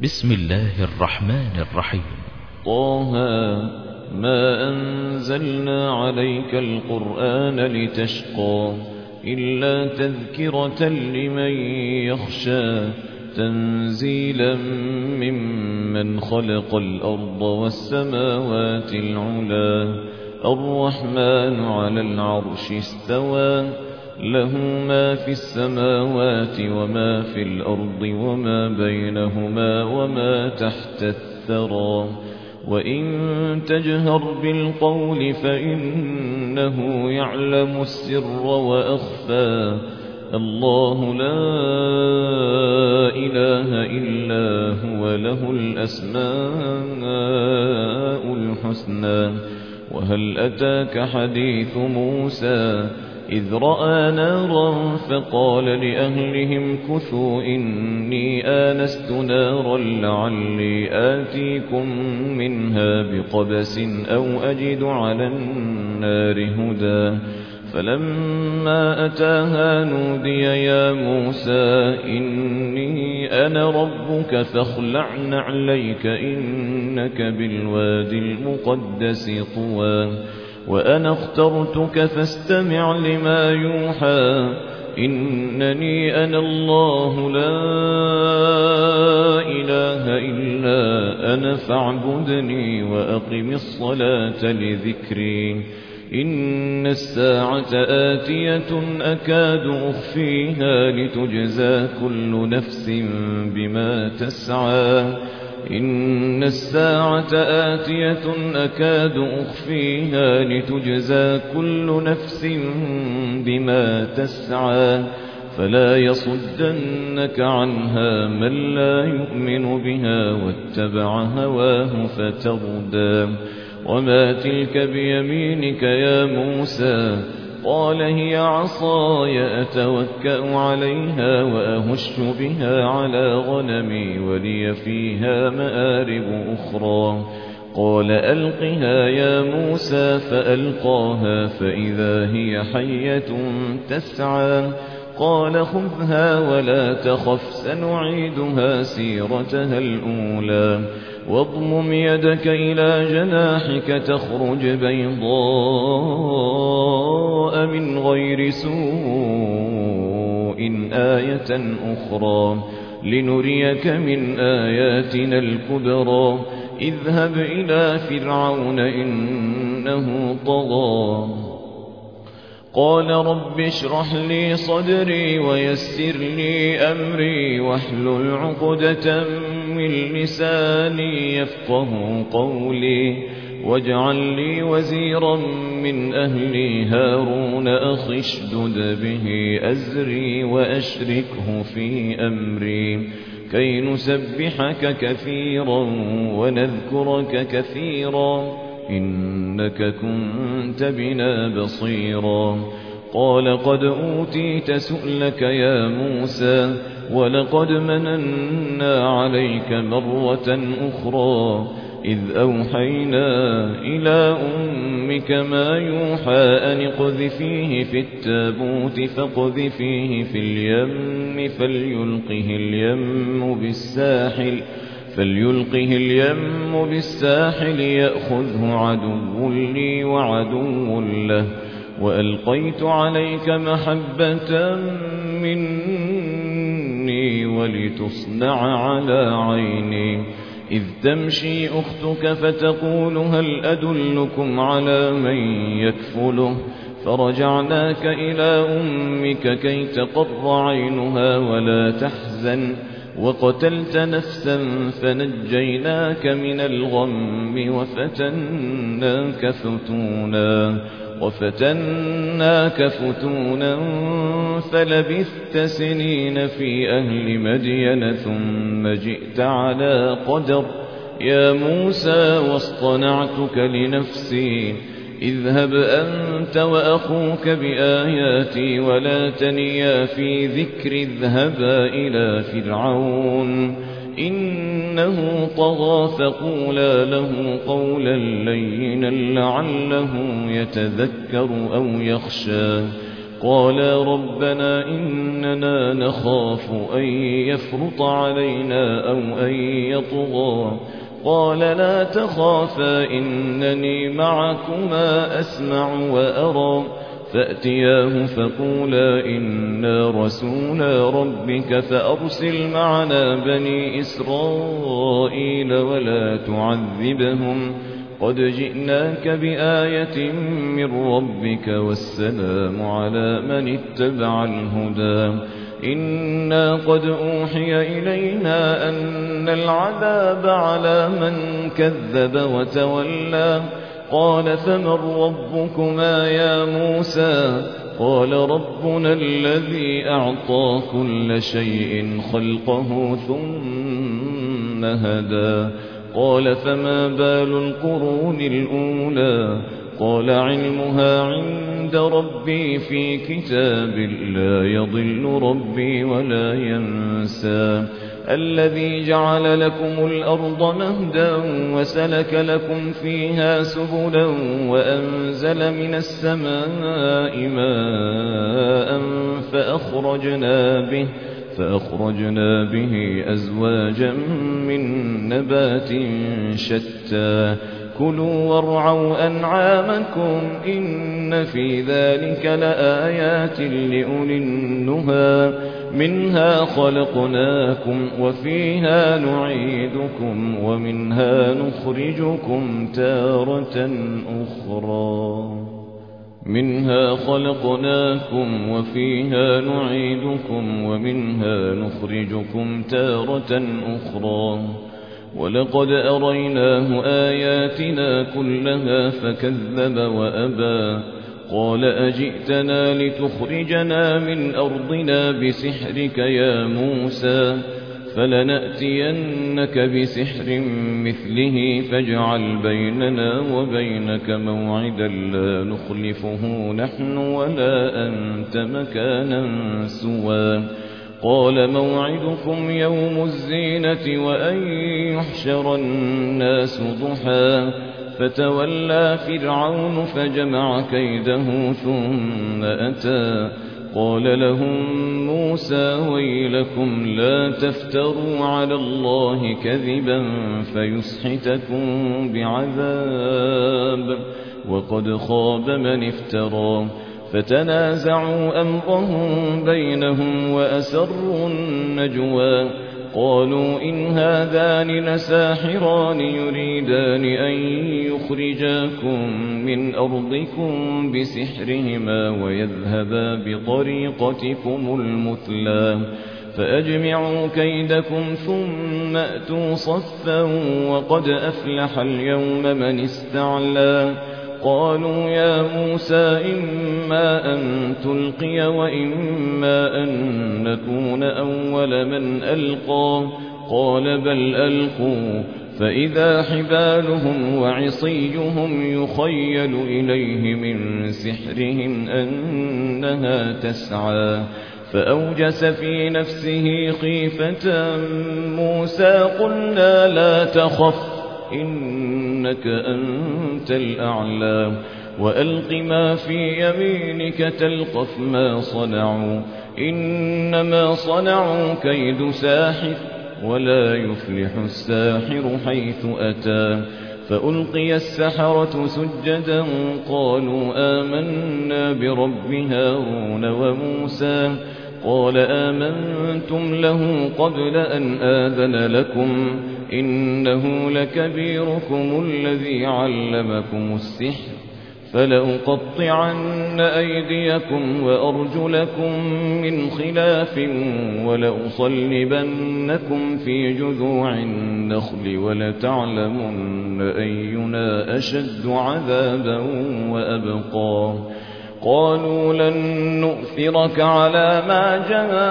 بسم الله الرحمن الرحيم. طه ما أنزلنا عليك القرآن لتشقى إلا تذكرة لمن يخشى تنزيلا ممن خلق الأرض والسماوات العلا الرحمن على العرش استوى له ما في السماوات وما في الأرض وما بينهما وما تحت الثرى وإن تجهر بالقول فإنه يعلم السر وأخفى الله لا إله إلا هو له الأسماء الحسنى وهل أتاك حديث موسى إذ رأى نارا فقال لأهلهم كثوا إني آنست نارا لعلي آتيكم منها بقبس أو أجد على النار هدى فلما أتاها نودي يا موسى إني أنا ربك فاخلع نعليك إنك بالوادي المقدس طوى وأنا اخترتك فاستمع لما يوحى إنني أنا الله لا إله إلا أنا فاعبدني وأقم الصلاة لذكري إن الساعة آتية أكاد أخفيها لتجزى كل نفس بما تسعى إن الساعة آتية أكاد أخفيها لتجزى كل نفس بما تسعى فلا يصدنك عنها من لا يؤمن بها واتبع هواه فتردى وما تلك بيمينك يا موسى قال هي عصاي أتوكأ عليها وأهش بها على غنمي ولي فيها مآرب أخرى قال ألقها يا موسى فألقاها فإذا هي حية تسعى قال خذها ولا تخف سنعيدها سيرتها الأولى واضمم يدك إلى جناحك تخرج بيضاء من غير سوء آية أخرى لنريك من آياتنا الكبرى اذهب إلى فرعون إنه طغى قال رب اشرح لي صدري ويسر لي أمري واحلل عقدة من لساني يفقه قولي واجعل لي وزيرا من أهلي هارون أخي اشدد به أزري وأشركه في أمري كي نسبحك كثيرا ونذكرك كثيرا إنك كنت بنا بصيرا قال قد أوتيت سؤلك يا موسى ولقد مننا عليك مرة أخرى إذ أوحينا إلى أمك ما يوحى أن اقذفيه في التابوت فاقذفيه في اليم فليلقه اليم بالساحل يأخذه عدو لي وعدو له وألقيت عليك محبة مني ولتصنع على عيني إذ تمشي أختك فتقول هل أدلكم على من يكفله فرجعناك إلى أمك كي تقر عينها ولا تحزن وقتلت نفسا فنجيناك من الغم وفتناك فتونا فلبثت سنين في أهل مدين ثم جئت على قدر يا موسى واصطنعتك لنفسي اذهب أنت وأخوك بآياتي ولا تنيا في ذكر اذهبا إلى فرعون إنه طغى فقولا له قولا لينا لعله يتذكر أو يخشى قالا ربنا إننا نخاف أن يفرط علينا أو أن يطغى قال لا تخافا إنني معكما أسمع وأرى فأتياه فقولا إنا رسولا ربك فأرسل معنا بني إسرائيل ولا تعذبهم قد جئناك بآية من ربك والسلام على من اتبع الهدى إنا قد أوحي إلينا أن العذاب على من كذب وتولى قال فمن ربكما يا موسى قال ربنا الذي أعطى كل شيء خلقه ثم هدى قال فما بال القرون الأولى قال علمها عند ربي في كتاب لا يضل ربي ولا ينسى الذي جعل لكم الأرض مهدا وسلك لكم فيها سبلا وأنزل من السماء ماء فأخرجنا به أزواجا من نبات شتى كلوا وارعوا أنعامكم إن في ذلك لآيات لأولي النهى منها خلقناكم وفيها نعيدكم ومنها نخرجكم تارة أخرى منها خلقناكم وفيها نعيدكم ومنها نخرجكم تارة أخرى ولقد أريناه آياتنا كلها فكذب وأبى قال أجئتنا لتخرجنا من أرضنا بسحرك يا موسى فلنأتينك بسحر مثله فاجعل بيننا وبينك موعدا لا نخلفه نحن ولا أنت مكانا سوى قال موعدكم يوم الزينة وأن يحشر الناس ضحى فتولى فرعون فجمع كيده ثم أتى قال لهم موسى ويلكم لا تفتروا على الله كذبا فيسحتكم بعذاب وقد خاب من افترى فتنازعوا أمرهم بينهم وأسروا النجوى قالوا إن هذان لساحران يريدان أن يخرجاكم من أرضكم بسحرهما ويذهبا بطريقتكم المثلى فأجمعوا كيدكم ثم أتوا صفا وقد أفلح اليوم من استعلى قالوا يا موسى إما أن تلقي وإما أن نكون أول من ألقى قال بل ألقوا فإذا حبالهم وعصيهم يخيل إليه من سحرهم أنها تسعى فأوجس في نفسه خيفة موسى قلنا لا تخف إنك أنت الأعلى وألق ما في يمينك تلقف ما صنعوا إنما صنعوا كيد ساحر ولا يفلح الساحر حيث أتى فألقي السحرة سجدا قالوا آمنا برب هارون وموسى قال آمنتم له قبل أن آذن لكم إنه لكبيركم الذي علمكم السحر فلأقطعن أيديكم وأرجلكم من خلاف ولأصلبنكم في جذوع النخل ولتعلمن أينا أشد عذابا وأبقى قالوا لن نؤثرك على ما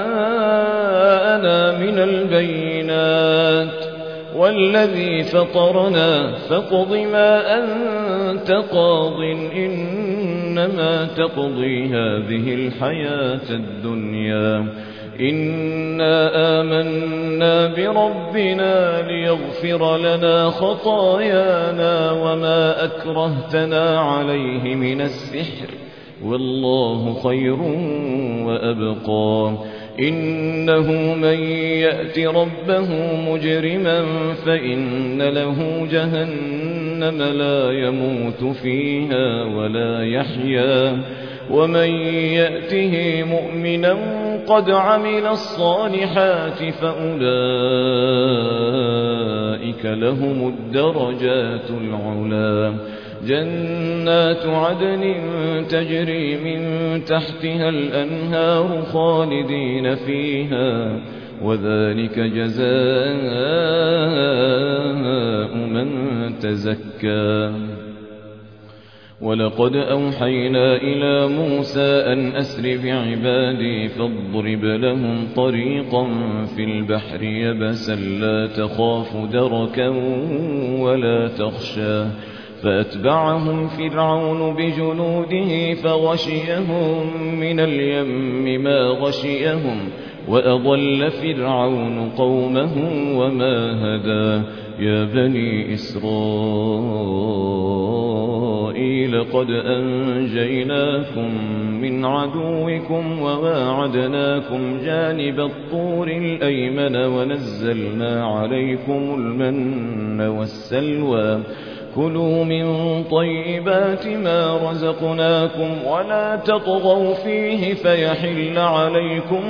جاءنا من البينات والذي فطرنا فاقض ما أنت قاض إنما تقضي هذه الحياة الدنيا إنا آمنا بربنا ليغفر لنا خطايانا وما أكرهتنا عليه من السحر والله خير وأبقى. إنه من يأت ربه مجرما فإن له جهنم لا يموت فيها ولا يحيا، ومن يأته مؤمنا قد عمل الصالحات فأولئك لهم الدرجات العلى. جنات عدن تجري من تحتها الأنهار خالدين فيها، وذلك جزاء من تزكى. ولقد أوحينا إلى موسى أن أسر بعبادي فاضرب لهم طريقا في البحر يبسا لا تخاف دركا ولا تخشى، فأتبعهم فرعون بجنوده فغشيهم من اليم ما غشيهم، وأضل فرعون قومه وما هدى. يا بني إسرائيل قد أنجيناكم من عدوكم وواعدناكم جانب الطور الأيمن ونزلنا عليكم المن والسلوى. كلوا من طيبات ما رزقناكم ولا تطغوا فيه فيحل عليكم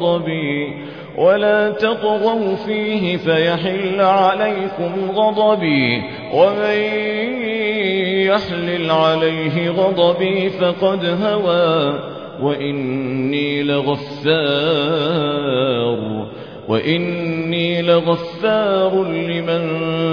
غضبي ومن يحلل عليه غضبي فقد هوى. وإني لغفار لمن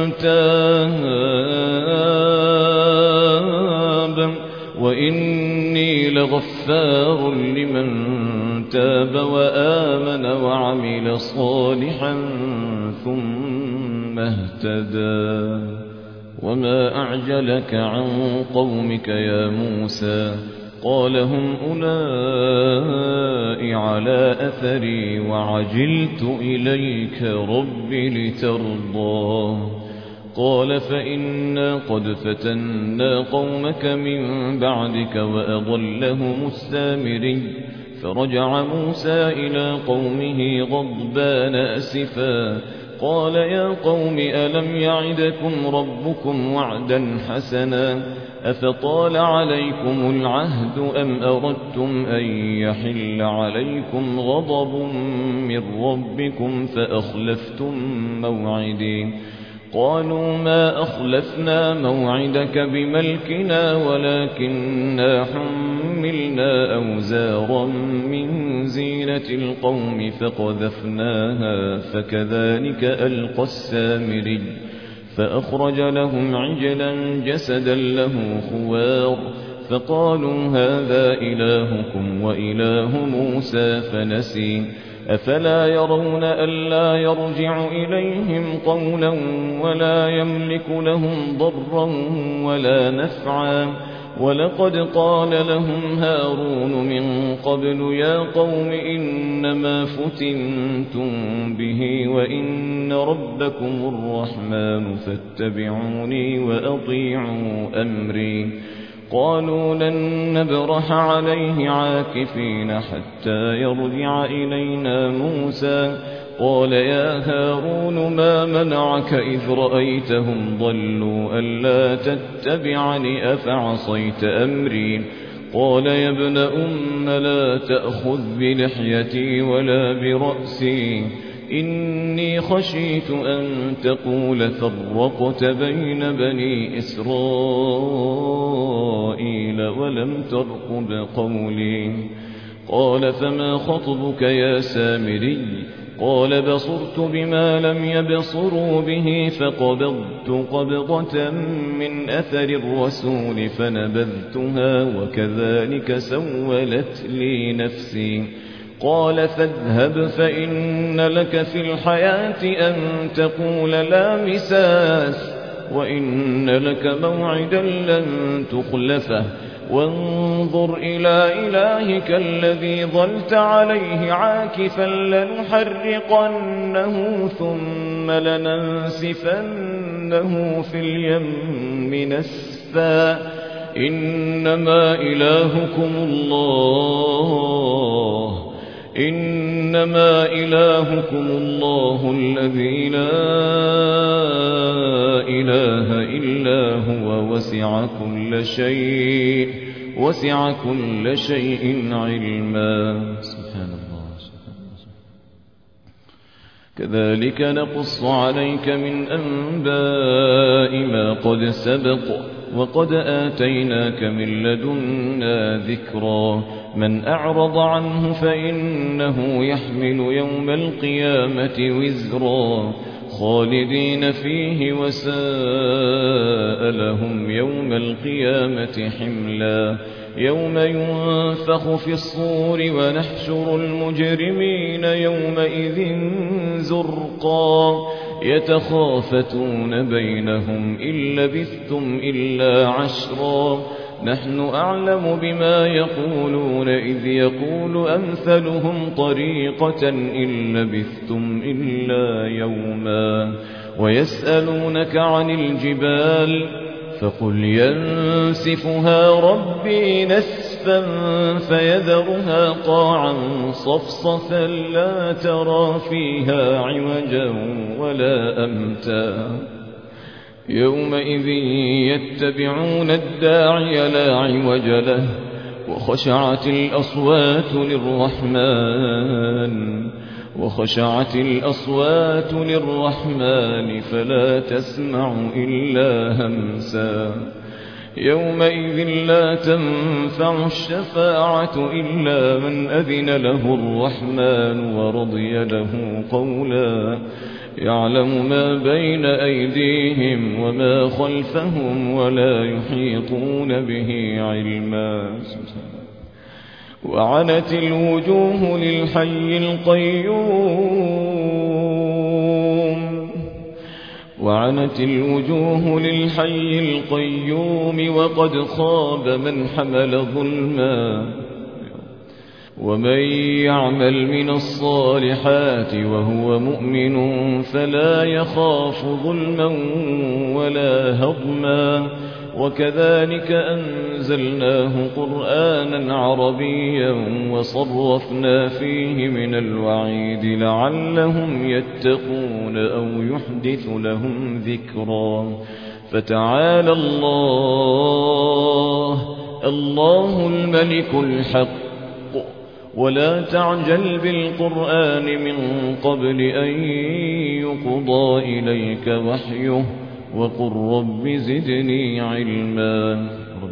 تاب وآمن وعمل صالحا ثم اهتدى. وما أعجلك عن قومك يا موسى؟ قال هم أولئك على أثري وعجلت إليك رب لترضى. قال فإنا قد فتنا قومك من بعدك وأضلهم السامري. فرجع موسى إلى قومه غضبان أسفا قال يا قوم ألم يعدكم ربكم وعدا حسنا أفطال عليكم العهد أم أردتم أن يحل عليكم غضب من ربكم فأخلفتم موعدي. قالوا ما أخلفنا موعدك بملكنا ولكننا حملنا أوزارا من زينة القوم فقذفناها فكذلك ألقى السامري. فأخرج لهم عجلا جسدا له خوار فقالوا هذا إلهكم وإله موسى فنسي. أفلا يرون ألا يرجع إليهم قولا ولا يملك لهم ضرا ولا نفعا. ولقد قال لهم هارون من قبل يا قوم إنما فتنتم به وإن ربكم الرحمن فاتبعوني وأطيعوا أمري. قالوا لن نبرح عليه عاكفين حتى يرجع إلينا موسى. قال يا هارون ما منعك إذ رأيتهم ضلوا ألا تتبعني أفعصيت أمري. قال يا ابن أم لا تأخذ بلحيتي ولا برأسي إني خشيت أن تقول فرقت بين بني إسرائيل ولم ترقب قولي. قال فما خطبك يا سامري؟ قال بصرت بما لم يبصروا به فقبضت قبضة من أثر الرسول فنبذتها وكذلك سولت لي نفسي. قال فاذهب فإن لك في الحياة أن تقول لا مساس وإن لك موعدا لن تخلفه وانظر إلى إلهك الذي ظلت عليه عاكفا لنحرقنه ثم لننسفنه في اليم نسفا إنما إلهكم الله الذي لا إله إلا هو وسع كل شيء علما. سبحان الله. كذلك نقص عليك من أنباء ما قد سبق وقد آتيناك من لدنا ذكرا. من أعرض عنه فإنه يحمل يوم القيامة وزرا خالدين فيه وساء لهم يوم القيامة حملا. يوم ينفخ في الصور ونحشر المجرمين يومئذ زرقا يتخافتون بينهم إن لبثتم إلا عشرا نحن أعلم بما يقولون إذ يقول أمثلهم طريقة إن لبثتم إلا يوما. ويسألونك عن الجبال فقل ينسفها ربي نسفا فيذرها قاعا صفصفا لا ترى فيها عوجا ولا أمتا. يومئذ يتبعون الداعي لا عوج له وخشعت الأصوات للرحمن فلا تسمع إلا همسا. يومئذ لا تنفع الشفاعة إلا من أذن له الرحمن ورضي له قولا. يعلم ما بين أيديهم وما خلفهم ولا يحيطون به علما. وعنت الوجوه للحي القيوم وقد خاب من حمل ظلما. ومن يعمل من الصالحات وهو مؤمن فلا يخاف ظلما ولا هضما. وكذلك أنزلناه قرآنا عربيا وصرفنا فيه من الوعيد لعلهم يتقون أو يحدث لهم ذكرا. فتعالى الله الملك الحق ولا تعجل بالقرآن من قبل أن يقضى إليك وحيه وقل رب زدني علما.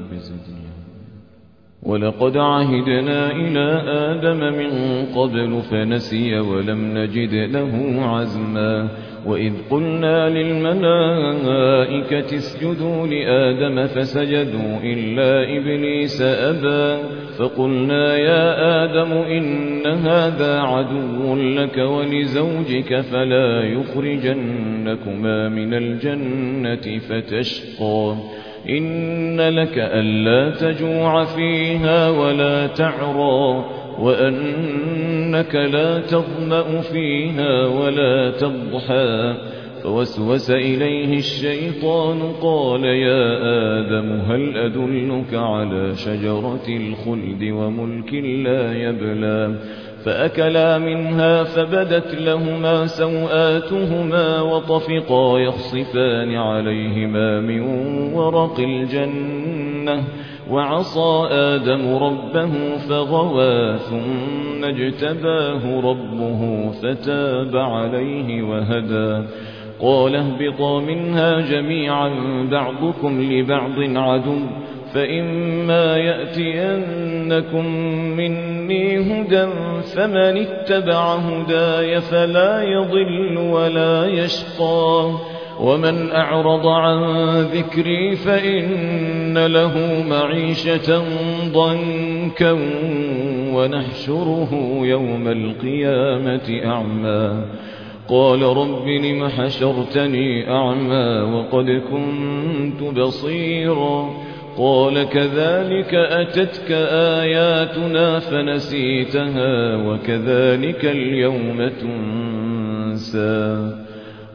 ولقد عهدنا إلى آدم من قبل فنسي ولم نجد له عزما. وإذ قلنا للملائكة اسجدوا لآدم فسجدوا إلا إبليس أبى. فقلنا يا آدم إن هذا عدو لك ولزوجك فلا يخرجنكما من الجنة فتشقى. إن لك ألا تجوع فيها ولا تعرى وأنك لا تظمأ فيها ولا تضحى. فوسوس إليه الشيطان قال يا آدم هل أدلك على شجرة الخلد وملك لا يبلى. فأكلا منها فبدت لهما سوآتهما وطفقا يخصفان عليهما من ورق الجنة. وعصى آدم ربه فغوى ثم اجتباه ربه فتاب عليه وهدى. قال اهبطا منها جميعا بعضكم لبعض عدو فإما يأتينكم مني هدى فمن اتبع هداي فلا يضل ولا يشقى. ومن أعرض عن ذكري فإن له معيشة ضنكا ونحشره يوم القيامة أعمى. قال رب لم حشرتني أعمى وقد كنت بصيرا. قال كذلك أتتك آياتنا فنسيتها وكذلك اليوم تنسى.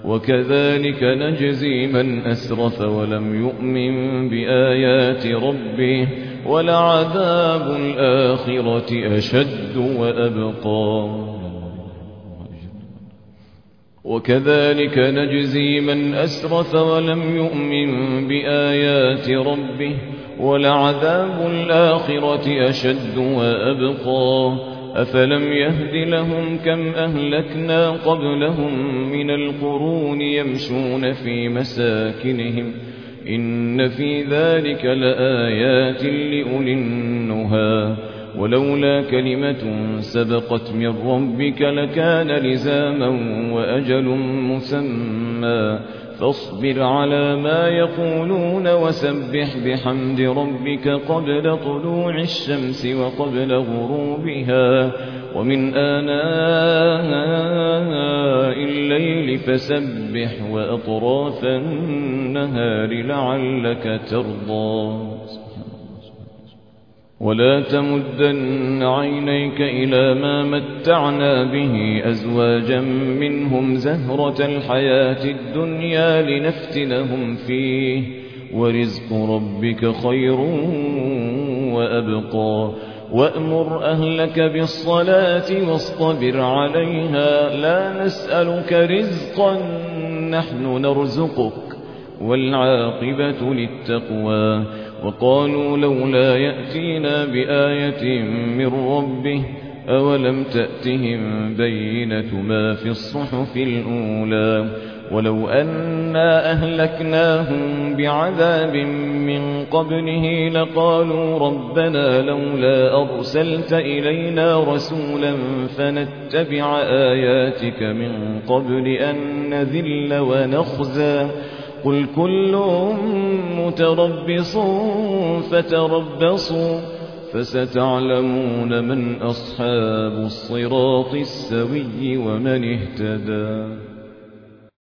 وكذلك نجزي من أسرف ولم يؤمن بآيات ربه ولعذاب الآخرة أشد وأبقى وكذلك نجزي من أسرف ولم يؤمن بآيات ربه ولعذاب الآخرة أشد وأبقى أفلم يهد لهم كم أهلكنا قبلهم من القرون يمشون في مساكنهم إن في ذلك لآيات لأولي النهى ولولا كلمة سبقت من ربك لكان لزاما وأجل مسمى فاصبر على ما يقولون وسبح بحمد ربك قبل طلوع الشمس وقبل غروبها ومن آناء الليل فسبح وأطراف النهار لعلك ترضى ولا تمدن عينيك إلى ما متعنا به أزواجا منهم زهرة الحياة الدنيا لنفتنهم فيه ورزق ربك خير وأبقى وأمر أهلك بالصلاة واصطبر عليها لا نسألك رزقا نحن نرزقك والعاقبة للتقوى وقالوا لولا يأتينا بآية من ربه أولم تأتهم بينة ما في الصحف الأولى ولو أنا أهلكناهم بعذاب من قبله لقالوا ربنا لولا أرسلت إلينا رسولا فنتبع آياتك من قبل أن نذل ونخزى قل كل متربص فتربصوا فستعلمون من أصحاب الصراط السوي ومن اهتدى